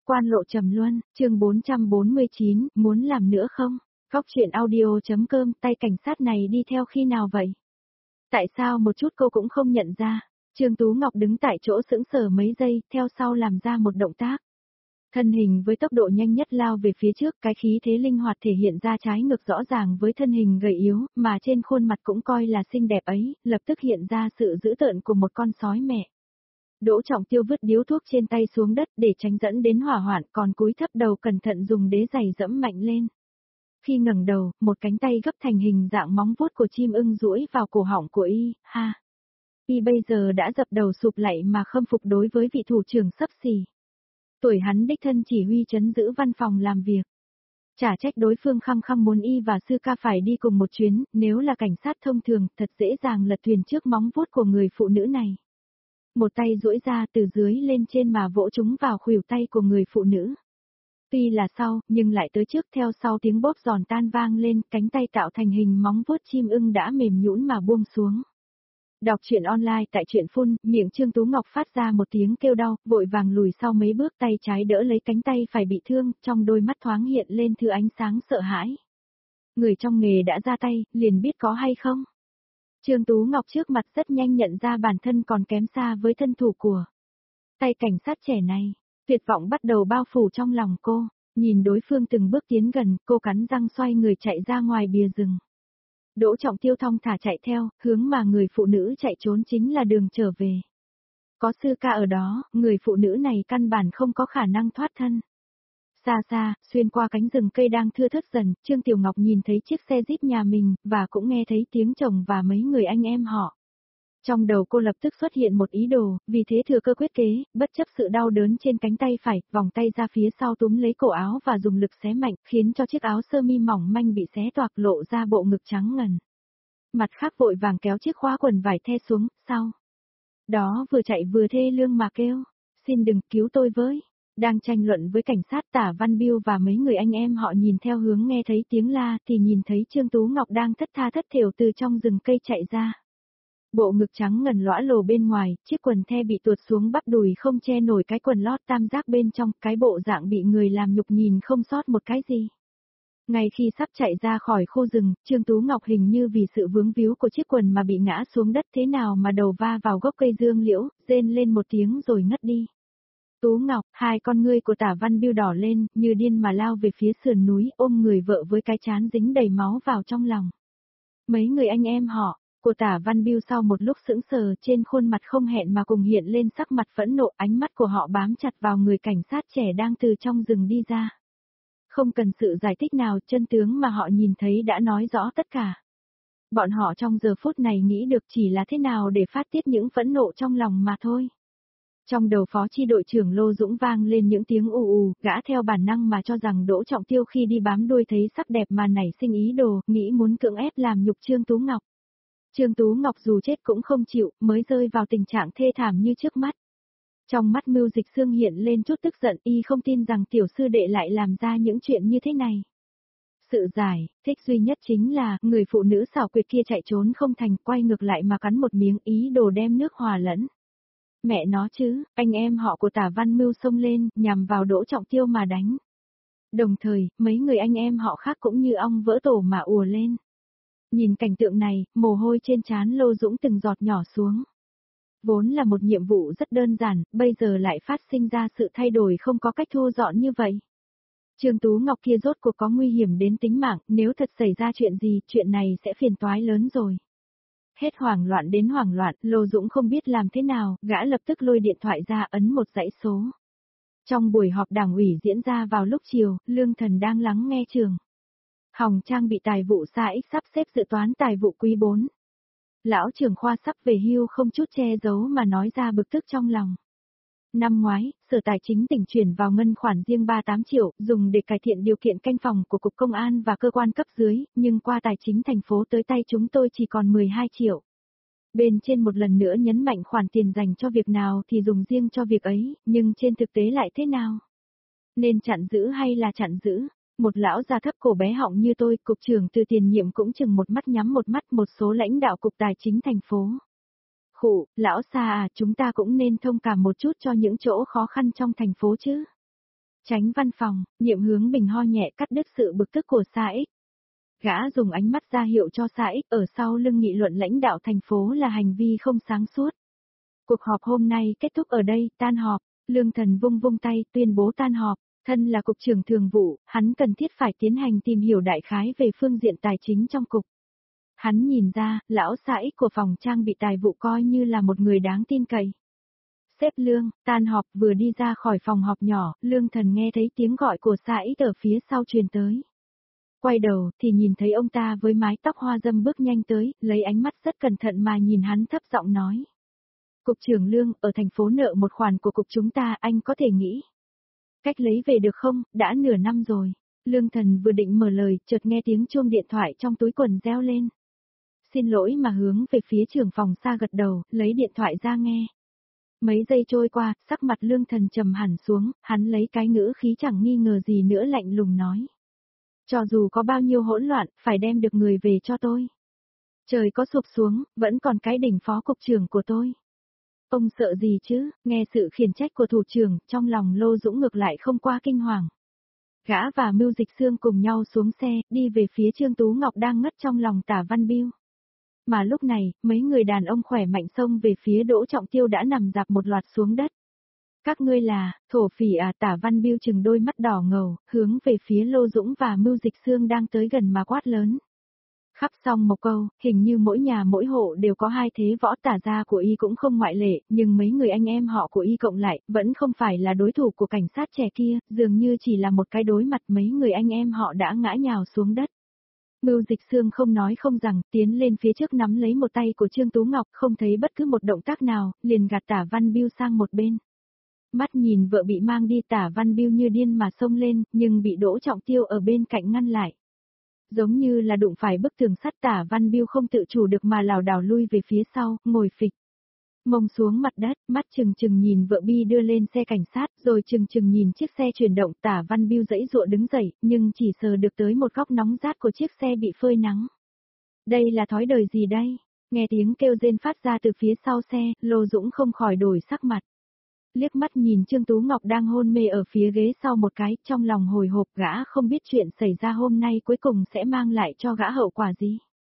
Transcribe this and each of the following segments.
Quan Lộ Trầm Luân, chương 449, muốn làm nữa không? Góc truyện audio.com, tay cảnh sát này đi theo khi nào vậy? Tại sao một chút cô cũng không nhận ra? Trương Tú Ngọc đứng tại chỗ sững sờ mấy giây, theo sau làm ra một động tác. Thân hình với tốc độ nhanh nhất lao về phía trước, cái khí thế linh hoạt thể hiện ra trái ngược rõ ràng với thân hình gầy yếu, mà trên khuôn mặt cũng coi là xinh đẹp ấy, lập tức hiện ra sự dữ tợn của một con sói mẹ. Đỗ Trọng Tiêu vứt điếu thuốc trên tay xuống đất để tránh dẫn đến hỏa hoạn, còn cúi thấp đầu cẩn thận dùng đế giày dẫm mạnh lên. Khi ngẩng đầu, một cánh tay gấp thành hình dạng móng vuốt của chim ưng duỗi vào cổ họng của y, ha. Y bây giờ đã dập đầu sụp lạy mà khâm phục đối với vị thủ trưởng xấp xỉ. Tuổi hắn đích thân chỉ huy trấn giữ văn phòng làm việc. Chả trách đối phương khăng khăng muốn y và sư ca phải đi cùng một chuyến, nếu là cảnh sát thông thường, thật dễ dàng lật thuyền trước móng vuốt của người phụ nữ này. Một tay duỗi ra từ dưới lên trên mà vỗ chúng vào khuỷu tay của người phụ nữ. Tuy là sau, nhưng lại tới trước, theo sau tiếng bóp giòn tan vang lên, cánh tay tạo thành hình móng vuốt chim ưng đã mềm nhũn mà buông xuống. Đọc truyện online tại truyện phun, miệng Trương Tú Ngọc phát ra một tiếng kêu đau, vội vàng lùi sau mấy bước, tay trái đỡ lấy cánh tay phải bị thương, trong đôi mắt thoáng hiện lên thứ ánh sáng sợ hãi. Người trong nghề đã ra tay, liền biết có hay không. Trương Tú Ngọc trước mặt rất nhanh nhận ra bản thân còn kém xa với thân thủ của tay cảnh sát trẻ này. Tuyệt vọng bắt đầu bao phủ trong lòng cô, nhìn đối phương từng bước tiến gần, cô cắn răng xoay người chạy ra ngoài bìa rừng. Đỗ Trọng Tiêu thong thả chạy theo, hướng mà người phụ nữ chạy trốn chính là đường trở về. Có sư ca ở đó, người phụ nữ này căn bản không có khả năng thoát thân. Xa xa, xuyên qua cánh rừng cây đang thưa thớt dần, Trương Tiểu Ngọc nhìn thấy chiếc xe Jeep nhà mình, và cũng nghe thấy tiếng chồng và mấy người anh em họ. Trong đầu cô lập tức xuất hiện một ý đồ, vì thế thừa cơ quyết kế, bất chấp sự đau đớn trên cánh tay phải, vòng tay ra phía sau túm lấy cổ áo và dùng lực xé mạnh, khiến cho chiếc áo sơ mi mỏng manh bị xé toạc lộ ra bộ ngực trắng ngần. Mặt khác vội vàng kéo chiếc khóa quần vải the xuống, sau đó vừa chạy vừa thê lương mà kêu, xin đừng cứu tôi với. Đang tranh luận với cảnh sát, Tả Văn Biêu và mấy người anh em họ nhìn theo hướng nghe thấy tiếng la thì nhìn thấy Trương Tú Ngọc đang thất tha thất thểu từ trong rừng cây chạy ra. Bộ ngực trắng ngần lõa lồ bên ngoài, chiếc quần the bị tuột xuống bắp đùi không che nổi cái quần lót tam giác bên trong, cái bộ dạng bị người làm nhục nhìn không sót một cái gì. Ngay khi sắp chạy ra khỏi khu rừng, Trương Tú Ngọc hình như vì sự vướng víu của chiếc quần mà bị ngã xuống đất thế nào mà đầu va vào gốc cây dương liễu, rên lên một tiếng rồi ngất đi. Tú Ngọc, hai con ngươi của Tả Văn Biêu đỏ lên, như điên mà lao về phía sườn núi, ôm người vợ với cái trán dính đầy máu vào trong lòng. Mấy người anh em họ của Tả Văn Biêu sau một lúc sững sờ, trên khuôn mặt không hẹn mà cùng hiện lên sắc mặt phẫn nộ, ánh mắt của họ bám chặt vào người cảnh sát trẻ đang từ trong rừng đi ra. Không cần sự giải thích nào, chân tướng mà họ nhìn thấy đã nói rõ tất cả. Bọn họ trong giờ phút này nghĩ được chỉ là thế nào để phát tiết những phẫn nộ trong lòng mà thôi. Trong đầu phó chi đội trưởng Lô Dũng vang lên những tiếng ù ù, gã theo bản năng mà cho rằng Đỗ Trọng Tiêu khi đi bám đuôi thấy sắc đẹp mà nảy sinh ý đồ, nghĩ muốn cưỡng ép làm nhục Trương Tú Ngọc. Trương Tú Ngọc dù chết cũng không chịu, mới rơi vào tình trạng thê thảm như trước mắt. Trong mắt Mưu Dịch Xương hiện lên chút tức giận, y không tin rằng tiểu sư đệ lại làm ra những chuyện như thế này. Sự giải thích duy nhất chính là, người phụ nữ xảo quyệt kia chạy trốn không thành, quay ngược lại mà cắn một miếng, ý đồ đem nước hòa lẫn. Mẹ nó chứ, anh em họ của Tả Văn Mưu xông lên, nhằm vào Đỗ Trọng Tiêu mà đánh. Đồng thời, mấy người anh em họ khác cũng như ong vỡ tổ mà ùa lên. Nhìn cảnh tượng này, mồ hôi trên trán Lô Dũng từng giọt nhỏ xuống. Vốn là một nhiệm vụ rất đơn giản, bây giờ lại phát sinh ra sự thay đổi không có cách thu dọn như vậy. Trương Tú Ngọc kia rốt cuộc có nguy hiểm đến tính mạng, nếu thật xảy ra chuyện gì, chuyện này sẽ phiền toái lớn rồi. Hết hoảng loạn đến hoảng loạn, Lô Dũng không biết làm thế nào, gã lập tức lôi điện thoại ra ấn một dãy số. Trong buổi họp đảng ủy diễn ra vào lúc chiều, Lương Thần đang lắng nghe trường. Hồng Trang bị tài vụ xa X sắp xếp dự toán tài vụ quý 4. Lão trưởng khoa sắp về hưu không chút che giấu mà nói ra bực tức trong lòng. Năm ngoái, Sở Tài chính tỉnh chuyển vào ngân khoản riêng 38 triệu, dùng để cải thiện điều kiện canh phòng của Cục Công an và cơ quan cấp dưới, nhưng qua Tài chính thành phố tới tay chúng tôi chỉ còn 12 triệu. Bên trên một lần nữa nhấn mạnh khoản tiền dành cho việc nào thì dùng riêng cho việc ấy, nhưng trên thực tế lại thế nào? Nên chặn giữ hay là chặn giữ? Một lão già thấp cổ bé họng như tôi, cục trưởng từ tiền nhiệm cũng chừng một mắt nhắm một mắt, một số lãnh đạo cục tài chính thành phố. Khụ, lão xa à, chúng ta cũng nên thông cảm một chút cho những chỗ khó khăn trong thành phố chứ. Tránh văn phòng, Nhiệm Hướng Bình ho nhẹ cắt đứt sự bực tức của Sa Ích. Gã dùng ánh mắt ra hiệu cho Sa Ích ở sau lưng nghị luận lãnh đạo thành phố là hành vi không sáng suốt. Cuộc họp hôm nay kết thúc ở đây, tan họp. Lương Thần vung vung tay tuyên bố tan họp. Thân là cục trưởng thường vụ, hắn cần thiết phải tiến hành tìm hiểu đại khái về phương diện tài chính trong cục. Hắn nhìn ra, lão Sa Ích của phòng trang bị tài vụ coi như là một người đáng tin cậy. Sếp Lương, tan họp vừa đi ra khỏi phòng họp nhỏ, Lương Thần nghe thấy tiếng gọi của Sa Ích ở phía sau truyền tới. Quay đầu thì nhìn thấy ông ta với mái tóc hoa dâm bước nhanh tới, lấy ánh mắt rất cẩn thận mà nhìn hắn thấp giọng nói. Cục trưởng Lương, ở thành phố nợ một khoản của cục chúng ta, anh có thể nghĩ cách lấy về được không, đã nửa năm rồi. Lương Thần vừa định mở lời, chợt nghe tiếng chuông điện thoại trong túi quần reo lên. Xin lỗi mà hướng về phía trưởng phòng Sa gật đầu, lấy điện thoại ra nghe. Mấy giây trôi qua, sắc mặt Lương Thần trầm hẳn xuống, hắn lấy cái ngữ khí chẳng nghi ngờ gì nữa lạnh lùng nói. Cho dù có bao nhiêu hỗn loạn, phải đem được người về cho tôi. Trời có sụp xuống, vẫn còn cái đỉnh phó cục trưởng của tôi. Ông sợ gì chứ, nghe sự khiển trách của thủ trưởng, trong lòng Lô Dũng ngược lại không qua kinh hoàng. Gã và Mưu Dịch Xương cùng nhau xuống xe, đi về phía Trương Tú Ngọc đang ngất trong lòng Tả Văn Biêu. Mà lúc này, mấy người đàn ông khỏe mạnh xông về phía Đỗ Trọng Tiêu đã nằm dạp một loạt xuống đất. Các ngươi là, thổ phỉ à? Tả Văn Biêu chừng đôi mắt đỏ ngầu, hướng về phía Lô Dũng và Mưu Dịch Xương đang tới gần mà quát lớn. Khắp xong một câu, hình như mỗi nhà mỗi hộ đều có hai thế võ, Tả gia của y cũng không ngoại lệ, nhưng mấy người anh em họ của y cộng lại, vẫn không phải là đối thủ của cảnh sát trẻ kia, dường như chỉ là một cái đối mặt mấy người anh em họ đã ngã nhào xuống đất. Mưu Dịch Xương không nói không rằng, tiến lên phía trước nắm lấy một tay của Trương Tú Ngọc, không thấy bất cứ một động tác nào, liền gạt Tả Văn Biêu sang một bên. Mắt nhìn vợ bị mang đi, Tả Văn Biêu như điên mà xông lên, nhưng bị Đỗ Trọng Tiêu ở bên cạnh ngăn lại. Giống như là đụng phải bức tường sắt, Tả Văn Biêu không tự chủ được mà lảo đảo lui về phía sau, ngồi phịch mông xuống mặt đất, mắt chừng chừng nhìn vợ bi đưa lên xe cảnh sát, rồi chừng chừng nhìn chiếc xe chuyển động. Tả Văn Biêu giãy giụa đứng dậy, nhưng chỉ sờ được tới một góc nóng rát của chiếc xe bị phơi nắng. Đây là thói đời gì đây? Nghe tiếng kêu rên phát ra từ phía sau xe, Lô Dũng không khỏi đổi sắc mặt. Liếc mắt nhìn Trương Tú Ngọc đang hôn mê ở phía ghế sau một cái, trong lòng hồi hộp, gã không biết chuyện xảy ra hôm nay cuối cùng sẽ mang lại cho gã hậu quả gì.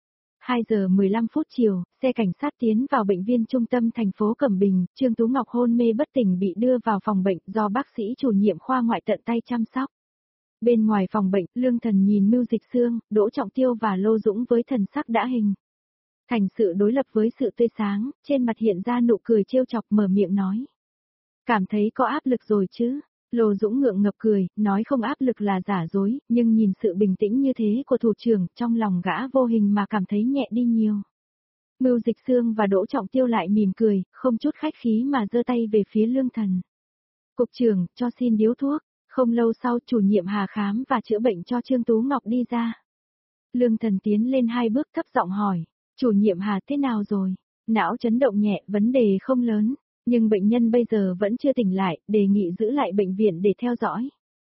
2 giờ 15 phút chiều, xe cảnh sát tiến vào bệnh viện trung tâm thành phố Cẩm Bình, Trương Tú Ngọc hôn mê bất tỉnh bị đưa vào phòng bệnh do bác sĩ chủ nhiệm khoa ngoại tận tay chăm sóc. Bên ngoài phòng bệnh, Lương Thần nhìn Mưu Dịch Xương, Đỗ Trọng Tiêu và Lô Dũng với thần sắc đã hình thành sự đối lập với sự tươi sáng, trên mặt hiện ra nụ cười trêu chọc, mở miệng nói. Cảm thấy có áp lực rồi chứ? Lô Dũng ngượng ngập cười, nói không áp lực là giả dối, nhưng nhìn sự bình tĩnh như thế của thủ trưởng, trong lòng gã vô hình mà cảm thấy nhẹ đi nhiều. Mưu Dịch Xương và Đỗ Trọng Tiêu lại mỉm cười, không chút khách khí mà giơ tay về phía Lương Thần. Cục trưởng, cho xin điếu thuốc. Không lâu sau, chủ nhiệm Hà khám và chữa bệnh cho Trương Tú Ngọc đi ra. Lương Thần tiến lên 2 bước thấp giọng hỏi, chủ nhiệm Hà thế nào rồi? Não chấn động nhẹ, vấn đề không lớn. Nhưng bệnh nhân bây giờ vẫn chưa tỉnh lại, đề nghị giữ lại bệnh viện để theo dõi.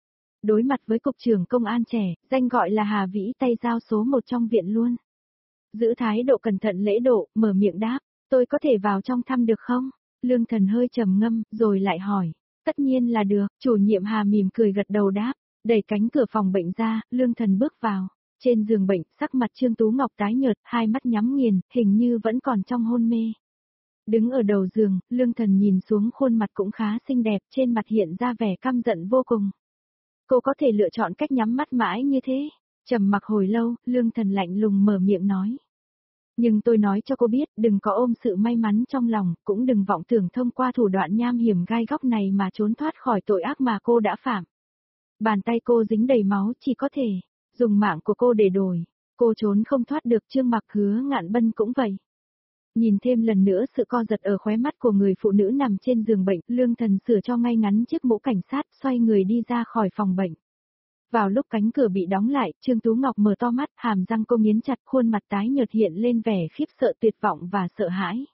Đối mặt với cục trưởng công an trẻ, danh gọi là Hà Vĩ, tay giao số 1 trong viện luôn. Giữ thái độ cẩn thận lễ độ, mở miệng đáp, tôi có thể vào trong thăm được không? Lương Thần hơi trầm ngâm, rồi lại hỏi, tất nhiên là được. Chủ nhiệm Hà mỉm cười gật đầu đáp, đẩy cánh cửa phòng bệnh ra, Lương Thần bước vào. Trên giường bệnh, sắc mặt Trương Tú Ngọc tái nhợt, hai mắt nhắm nghiền, hình như vẫn còn trong hôn mê. Đứng ở đầu giường, Lương Thần nhìn xuống, khuôn mặt cũng khá xinh đẹp, trên mặt hiện ra vẻ căm giận vô cùng. Cô có thể lựa chọn cách nhắm mắt mãi như thế? Trầm mặc hồi lâu, Lương Thần lạnh lùng mở miệng nói. Nhưng tôi nói cho cô biết, đừng có ôm sự may mắn trong lòng, cũng đừng vọng tưởng thông qua thủ đoạn nham hiểm gai góc này mà trốn thoát khỏi tội ác mà cô đã phạm. Bàn tay cô dính đầy máu, chỉ có thể dùng mạng của cô để đổi. Cô trốn không thoát được. Trương Mặc Hứa Ngạn Bân cũng vậy. Nhìn thêm lần nữa sự co giật ở khóe mắt của người phụ nữ nằm trên giường bệnh, Lương Thần sửa cho ngay ngắn chiếc mũ cảnh sát, xoay người đi ra khỏi phòng bệnh. Vào lúc cánh cửa bị đóng lại, Trương Tú Ngọc mở to mắt, hàm răng cô nghiến chặt, khuôn mặt tái nhợt hiện lên vẻ khiếp sợ, tuyệt vọng và sợ hãi.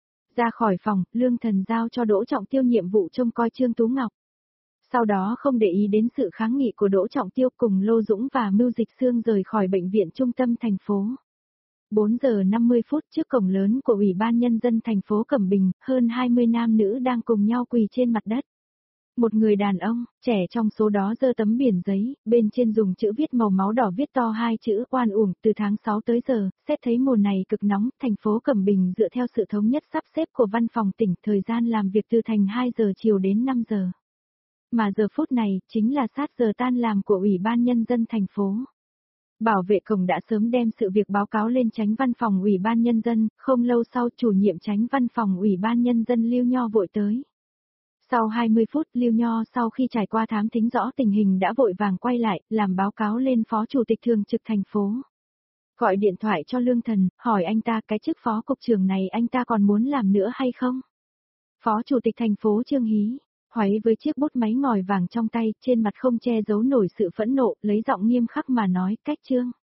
Ra khỏi phòng, Lương Thần giao cho Đỗ Trọng Tiêu nhiệm vụ trông coi Trương Tú Ngọc. Sau đó không để ý đến sự kháng nghị của Đỗ Trọng Tiêu, cùng Lô Dũng và Mưu Dịch Xương rời khỏi bệnh viện trung tâm thành phố. 4 giờ 50 phút, trước cổng lớn của Ủy ban Nhân dân thành phố Cẩm Bình, hơn 20 nam nữ đang cùng nhau quỳ trên mặt đất. Một người đàn ông, trẻ trong số đó giơ tấm biển giấy, bên trên dùng chữ viết màu máu đỏ viết to hai chữ oan uổng, từ tháng 6 tới giờ, xét thấy mùa này cực nóng, thành phố Cẩm Bình dựa theo sự thống nhất sắp xếp của văn phòng tỉnh, thời gian làm việc từ thành 2 giờ chiều đến 5 giờ. Mà giờ phút này, chính là sát giờ tan làm của Ủy ban Nhân dân thành phố. Bảo vệ cổng đã sớm đem sự việc báo cáo lên chánh văn phòng Ủy ban Nhân dân, không lâu sau chủ nhiệm chánh văn phòng Ủy ban Nhân dân Lưu Nho vội tới. Sau 20 phút, Lưu Nho sau khi trải qua thám thính rõ tình hình đã vội vàng quay lại, làm báo cáo lên Phó Chủ tịch Thường trực thành phố. Gọi điện thoại cho Lương Thần, hỏi anh ta cái chức Phó Cục trưởng này anh ta còn muốn làm nữa hay không? Phó Chủ tịch thành phố Trương Hí, hoáy với chiếc bút máy ngòi vàng trong tay, trên mặt không che giấu nổi sự phẫn nộ, lấy giọng nghiêm khắc mà nói, cách Trương.